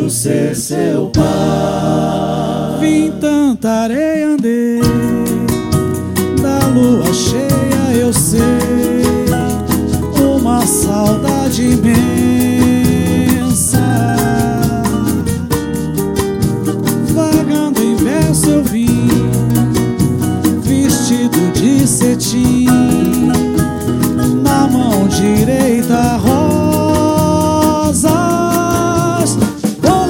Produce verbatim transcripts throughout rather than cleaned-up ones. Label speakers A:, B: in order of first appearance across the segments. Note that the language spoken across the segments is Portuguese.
A: quero ser seu pai.
B: Vim tanta areia, andei, da lua cheia eu sei, uma saudade imensa. Vagando em verso eu vim, vestido de cetim, na mão direita rosas vou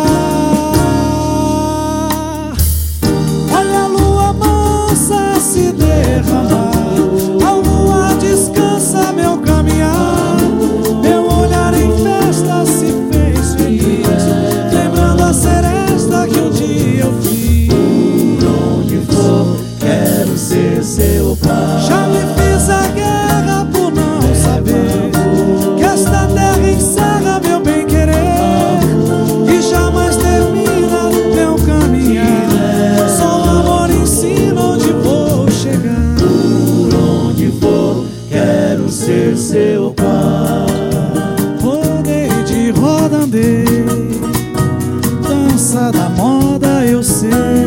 B: levar. Olha a lua mansa se derramar, ao luar descansa meu caminhar. Meu olhar em festa se fez feliz, lembrando a seresta que um dia eu fiz.
A: Por onde for, quero ser seu pai.
B: Já me fiz a guerra por não saber que esta terra encerra meu bem-querer e jamais termina meu caminhar. Só o amor ensina onde vou chegar.
A: Por onde for, quero ser seu pai.
B: Rodei de roda, andei, dança da moda eu sei,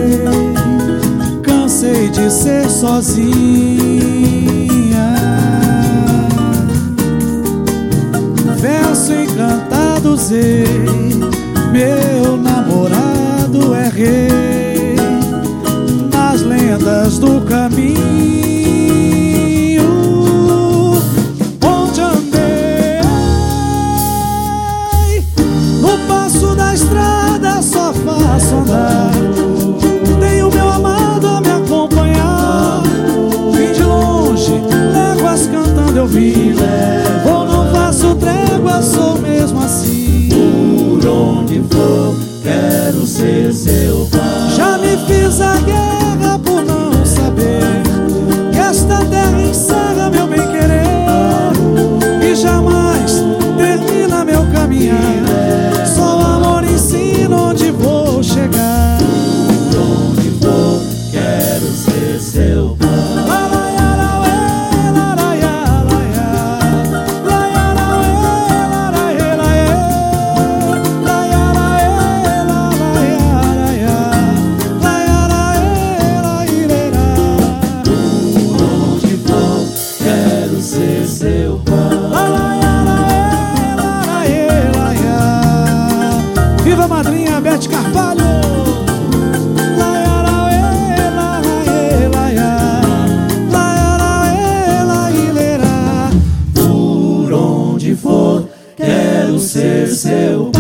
B: cansei de ser sozinha. Verso encantado usei, meu namorado é rei, nas lendas do caminho onde andei. No passo da estrada só faço andar, tenho meu amado a me acompanhar. Vim de longe, léguas cantando eu vim, ou não faço trégua, sou mesmo assim.
A: Por onde for, quero ser seu pai.
B: Já me fiz a guerra por não saber que esta terra encerra meu bem-querer e jamais termina meu caminhar. Só o amor ensina onde vou chegar.
A: Por onde for, quero ser seu pai. Ser seu pai.
B: Viva a madrinha Beth Carvalho.
A: Por onde for, quero ser seu pai.